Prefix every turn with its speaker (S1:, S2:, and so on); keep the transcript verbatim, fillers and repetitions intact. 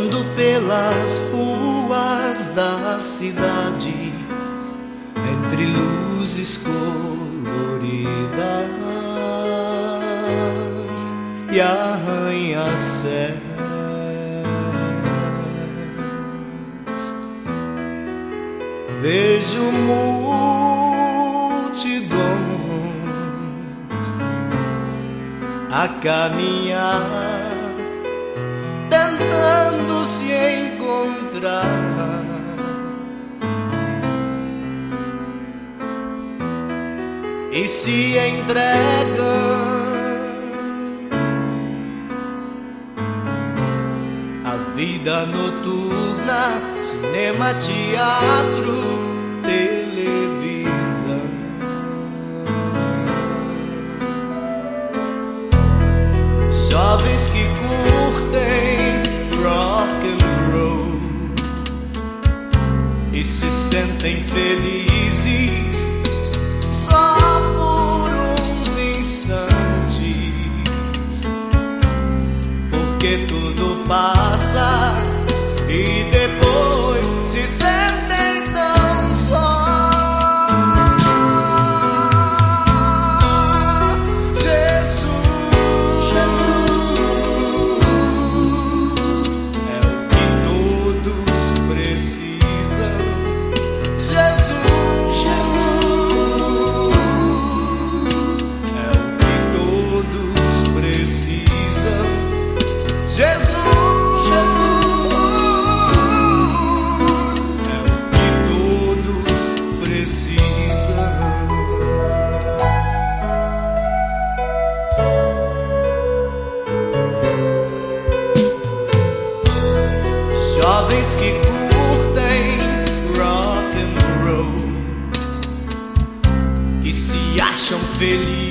S1: ando pelas ruas da cidade, entre luzes coloridas e arranha-céus. Vejo multidões a caminhar, tentando se encontrar. E se entregam à vida noturna, cinema, teatro, televisão. Jovens que curtem rock and roll e se sentem felizes só por uns instantes, porque tudo passa e depois se sentem tão só. Jesus, Jesus é o que todos precisam. Jesus, Jesus é o que todos precisam. Jesus, jovens que curtem rock and roll e se acham felizes